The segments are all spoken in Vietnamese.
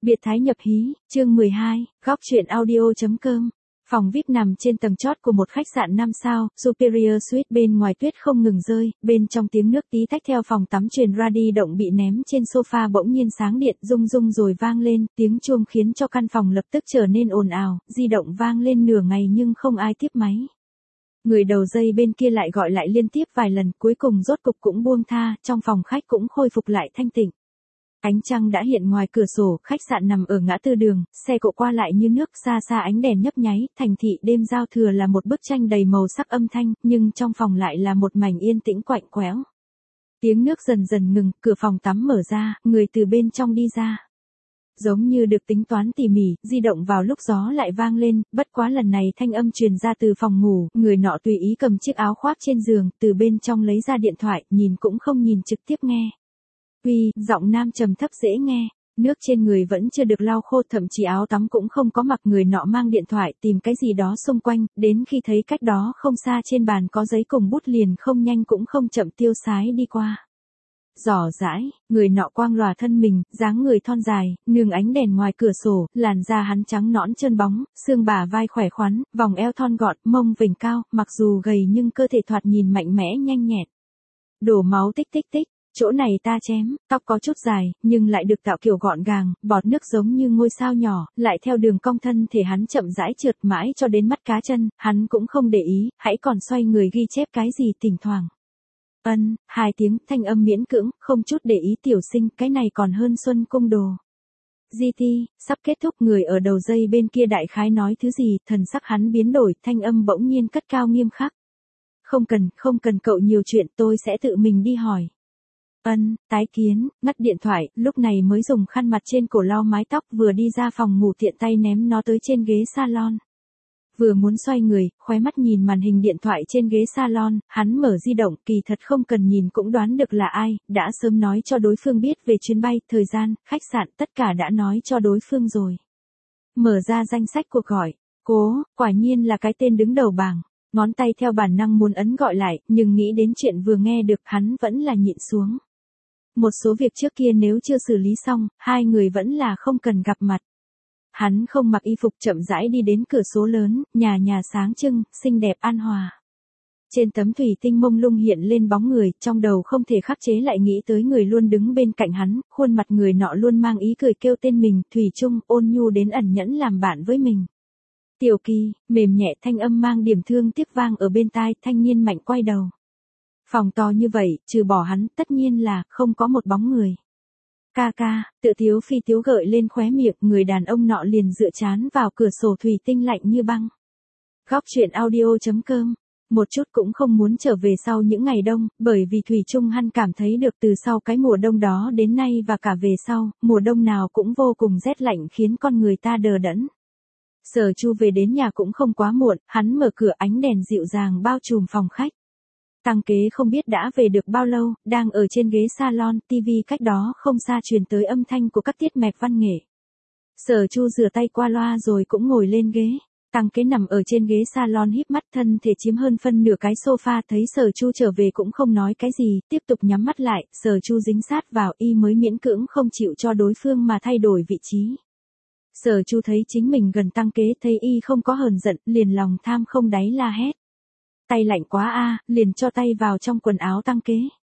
Biệt thái nhập hí, chương 12, góc truyện audio.com. Phòng VIP nằm trên tầng chót của một khách sạn 5 sao, Superior Suite, bên ngoài tuyết không ngừng rơi, bên trong tiếng nước tí tách theo phòng tắm truyền ra đi động bị ném trên sofa bỗng nhiên sáng điện rung rung rồi vang lên, tiếng chuông khiến cho căn phòng lập tức trở nên ồn ào, di động vang lên nửa ngày nhưng không ai tiếp máy. Người đầu dây bên kia lại gọi lại liên tiếp vài lần, cuối cùng rốt cục cũng buông tha, trong phòng khách cũng khôi phục lại thanh tịnh. Ánh trăng đã hiện ngoài cửa sổ, khách sạn nằm ở ngã tư đường, xe cộ qua lại như nước, xa xa ánh đèn nhấp nháy, thành thị đêm giao thừa là một bức tranh đầy màu sắc âm thanh, nhưng trong phòng lại là một mảnh yên tĩnh quạnh quẽo. Tiếng nước dần dần ngừng, cửa phòng tắm mở ra, người từ bên trong đi ra. Giống như được tính toán tỉ mỉ, di động vào lúc gió lại vang lên, bất quá lần này thanh âm truyền ra từ phòng ngủ, người nọ tùy ý cầm chiếc áo khoác trên giường, từ bên trong lấy ra điện thoại, nhìn cũng không nhìn trực tiếp nghe. Uy, giọng nam trầm thấp dễ nghe, nước trên người vẫn chưa được lau khô, thậm chí áo tắm cũng không có mặc, người nọ mang điện thoại tìm cái gì đó xung quanh, đến khi thấy cách đó không xa trên bàn có giấy cùng bút liền không nhanh cũng không chậm tiêu sái đi qua. Giỏ dãi, người nọ quang lòa thân mình, dáng người thon dài, nương ánh đèn ngoài cửa sổ, làn da hắn trắng nõn trơn bóng, xương bả vai khỏe khoắn, vòng eo thon gọn, mông vểnh cao, mặc dù gầy nhưng cơ thể thoạt nhìn mạnh mẽ nhanh nhẹn. Đổ máu tích tích tích. Chỗ này ta chém, tóc có chút dài, nhưng lại được tạo kiểu gọn gàng, bọt nước giống như ngôi sao nhỏ, lại theo đường cong thân thể hắn chậm rãi trượt mãi cho đến mắt cá chân, hắn cũng không để ý, hãy còn xoay người ghi chép cái gì thỉnh thoảng. Hai tiếng, thanh âm miễn cưỡng, không chút để ý tiểu sinh, cái này còn hơn Xuân Cung Đồ. GT, sắp kết thúc, người ở đầu dây bên kia đại khái nói thứ gì, thần sắc hắn biến đổi, thanh âm bỗng nhiên cất cao nghiêm khắc. Không cần cậu nhiều chuyện, tôi sẽ tự mình đi hỏi. Tái kiến, ngắt điện thoại, lúc này mới dùng khăn mặt trên cổ lau mái tóc, vừa đi ra phòng ngủ tiện tay ném nó tới trên ghế salon. Vừa muốn xoay người, khóe mắt nhìn màn hình điện thoại trên ghế salon, hắn mở di động, kỳ thật không cần nhìn cũng đoán được là ai, đã sớm nói cho đối phương biết về chuyến bay, thời gian, khách sạn, tất cả đã nói cho đối phương rồi. Mở ra danh sách cuộc gọi, quả nhiên là cái tên đứng đầu bảng. Ngón tay theo bản năng muốn ấn gọi lại, nhưng nghĩ đến chuyện vừa nghe được, hắn vẫn là nhịn xuống. Một số việc trước kia nếu chưa xử lý xong, hai người vẫn là không cần gặp mặt. Hắn không mặc y phục chậm rãi đi đến cửa sổ lớn, nhà sáng trưng, xinh đẹp an hòa. Trên tấm thủy tinh mông lung hiện lên bóng người, trong đầu không thể khắc chế lại nghĩ tới người luôn đứng bên cạnh hắn, khuôn mặt người nọ luôn mang ý cười kêu tên mình, Thủy Chung, ôn nhu đến ẩn nhẫn làm bạn với mình. Tiểu Kỳ, mềm nhẹ thanh âm mang điểm thương tiếc vang ở bên tai, thanh niên mạnh quay đầu. Phòng to như vậy, trừ bỏ hắn, tất nhiên là không có một bóng người. Ca, tự thiếu phi tiếu gợi lên khóe miệng, người đàn ông nọ liền dựa trán vào cửa sổ thủy tinh lạnh như băng. Góc truyện audio.com. Một chút cũng không muốn trở về sau những ngày đông, bởi vì Thủy Chung hắn cảm thấy được từ sau cái mùa đông đó đến nay và cả về sau, mùa đông nào cũng vô cùng rét lạnh khiến con người ta đờ đẫn. Sở Chu về đến nhà cũng không quá muộn, hắn mở cửa, ánh đèn dịu dàng bao trùm phòng khách. Tăng Kế không biết đã về được bao lâu, đang ở trên ghế salon, TV cách đó không xa truyền tới âm thanh của các tiết mạch văn nghệ. Sở Chu rửa tay qua loa rồi cũng ngồi lên ghế. Tăng Kế nằm ở trên ghế salon híp mắt, thân thể chiếm hơn phân nửa cái sofa, thấy Sở Chu trở về cũng không nói cái gì, tiếp tục nhắm mắt lại, Sở Chu dính sát vào y mới miễn cưỡng không chịu cho đối phương mà thay đổi vị trí. Sở Chu thấy chính mình gần Tăng Kế, thấy y không có hờn giận, liền lòng tham không đáy la hét. Tay lạnh quá a, liền cho tay vào trong quần áo Tăng Kế.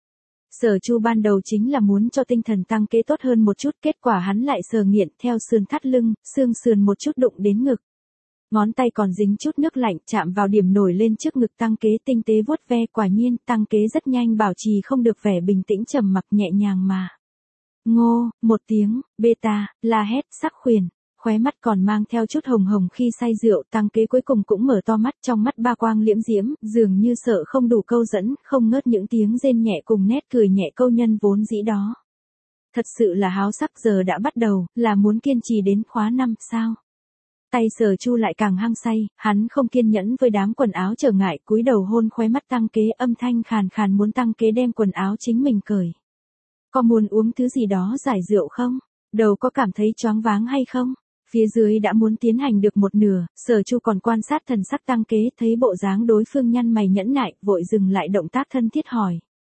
Sở Chu ban đầu chính là muốn cho tinh thần Tăng Kế tốt hơn một chút, kết quả hắn lại sờ nghiện theo sườn thắt lưng, xương sườn một chút đụng đến ngực. Ngón tay còn dính chút nước lạnh, chạm vào điểm nổi lên trước ngực Tăng Kế, tinh tế vuốt ve, quả nhiên Tăng Kế rất nhanh bảo trì không được vẻ bình tĩnh trầm mặc, nhẹ nhàng mà. Ngô, một tiếng, beta, la hét, sắc khuyển. Khóe mắt còn mang theo chút hồng hồng khi say rượu, Tăng Kế cuối cùng cũng mở to mắt, trong mắt ba quang liễm diễm, dường như sợ không đủ câu dẫn, không ngớt những tiếng rên nhẹ cùng nét cười nhẹ câu nhân vốn dĩ đó. Thật sự là háo sắc, giờ đã bắt đầu, là muốn kiên trì đến khóa 5 sao? Tay Sở Chu lại càng hăng say, hắn không kiên nhẫn với đám quần áo trở ngại, cúi đầu hôn khóe mắt Tăng Kế, âm thanh khàn khàn muốn Tăng Kế đem quần áo chính mình cởi. Có muốn uống thứ gì đó giải rượu không? Đầu có cảm thấy choáng váng hay không? Phía dưới đã muốn tiến hành được một nửa, Sở Chu còn quan sát thần sắc Tăng Kế, thấy bộ dáng đối phương nhăn mày nhẫn nại, vội dừng lại động tác thân thiết hỏi.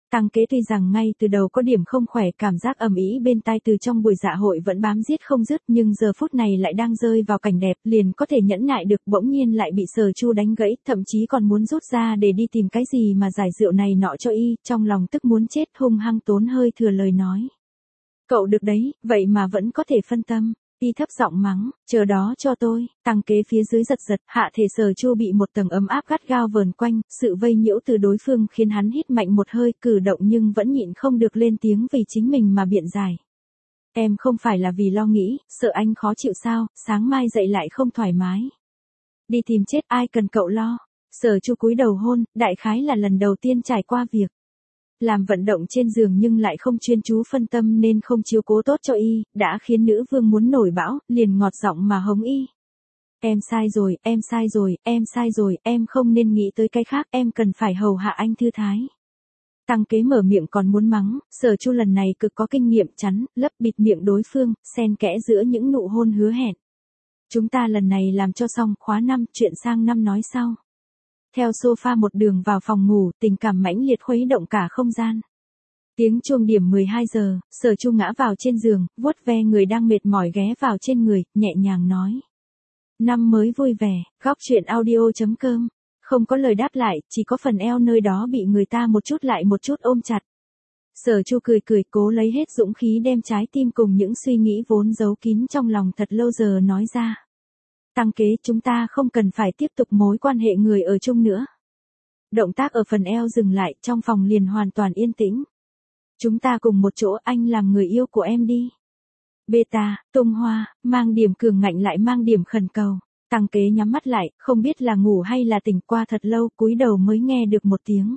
Tăng Kế tuy rằng ngay từ đầu có điểm không khỏe, cảm giác ầm ĩ bên tai từ trong buổi dạ hội vẫn bám giết không dứt, nhưng giờ phút này lại đang rơi vào cảnh đẹp, liền có thể nhẫn nại được, bỗng nhiên lại bị Sở Chu đánh gãy, thậm chí còn muốn rút ra để đi tìm cái gì mà giải rượu này nọ cho y, trong lòng tức muốn chết, hung hăng tốn hơi thừa lời nói. Cậu được đấy, vậy mà vẫn có thể phân tâm. Y thấp giọng mắng, chờ đó cho tôi. Tăng Kế phía dưới giật giật, hạ thể Sở Chu bị một tầng ấm áp gắt gao vờn quanh, sự vây nhiễu từ đối phương khiến hắn hít mạnh một hơi, cử động nhưng vẫn nhịn không được lên tiếng vì chính mình mà biện giải. Em không phải là vì lo nghĩ, sợ anh khó chịu sao, sáng mai dậy lại không thoải mái. Đi tìm chết, ai cần cậu lo. Sở Chu cúi đầu hôn, đại khái là lần đầu tiên trải qua việc làm vận động trên giường nhưng lại không chuyên chú phân tâm nên không chiếu cố tốt cho y, đã khiến nữ vương muốn nổi bão, liền ngọt giọng mà hống y. Em sai rồi, em sai rồi, em sai rồi, em không nên nghĩ tới cái khác, em cần phải hầu hạ anh thư thái. Tăng Kế mở miệng còn muốn mắng, Sở Chu lần này cực có kinh nghiệm, chắn, lấp bịt miệng đối phương, xen kẽ giữa những nụ hôn hứa hẹn. Chúng ta lần này làm cho xong, khóa 5, chuyện sang năm nói sau. Theo sofa một đường vào phòng ngủ, tình cảm mãnh liệt khuấy động cả không gian. Tiếng chuông điểm 12 giờ, Sở Chu ngã vào trên giường, vuốt ve người đang mệt mỏi ghé vào trên người, nhẹ nhàng nói. Năm mới vui vẻ, góc chuyện audio.com. Không có lời đáp lại, chỉ có phần eo nơi đó bị người ta một chút lại một chút ôm chặt. Sở Chu cười cười, cố lấy hết dũng khí đem trái tim cùng những suy nghĩ vốn giấu kín trong lòng thật lâu giờ nói ra. Tăng Kế, chúng ta không cần phải tiếp tục mối quan hệ người ở chung nữa. Động tác ở phần eo dừng lại, trong phòng liền hoàn toàn yên tĩnh. Chúng ta cùng một chỗ, anh làm người yêu của em đi. Beta, tung hoa, mang điểm cường ngạnh lại mang điểm khẩn cầu. Tăng Kế nhắm mắt lại, không biết là ngủ hay là tỉnh, qua thật lâu, cúi đầu mới nghe được một tiếng.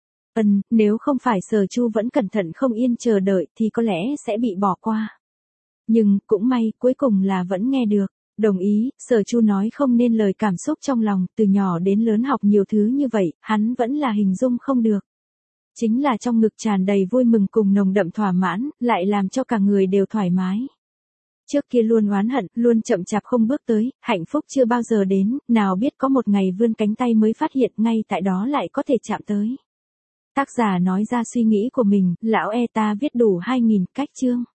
Nếu không phải Sở Chu vẫn cẩn thận không yên chờ đợi thì có lẽ sẽ bị bỏ qua. Nhưng, cũng may, cuối cùng là vẫn nghe được. Đồng ý, Sở Chu nói không nên lời cảm xúc trong lòng, từ nhỏ đến lớn học nhiều thứ như vậy, hắn vẫn là hình dung không được. Chính là trong ngực tràn đầy vui mừng cùng nồng đậm thỏa mãn, lại làm cho cả người đều thoải mái. Trước kia luôn oán hận, luôn chậm chạp không bước tới, hạnh phúc chưa bao giờ đến, nào biết có một ngày vươn cánh tay mới phát hiện ngay tại đó lại có thể chạm tới. Tác giả nói ra suy nghĩ của mình, lão ta viết đủ 2000 cách chương.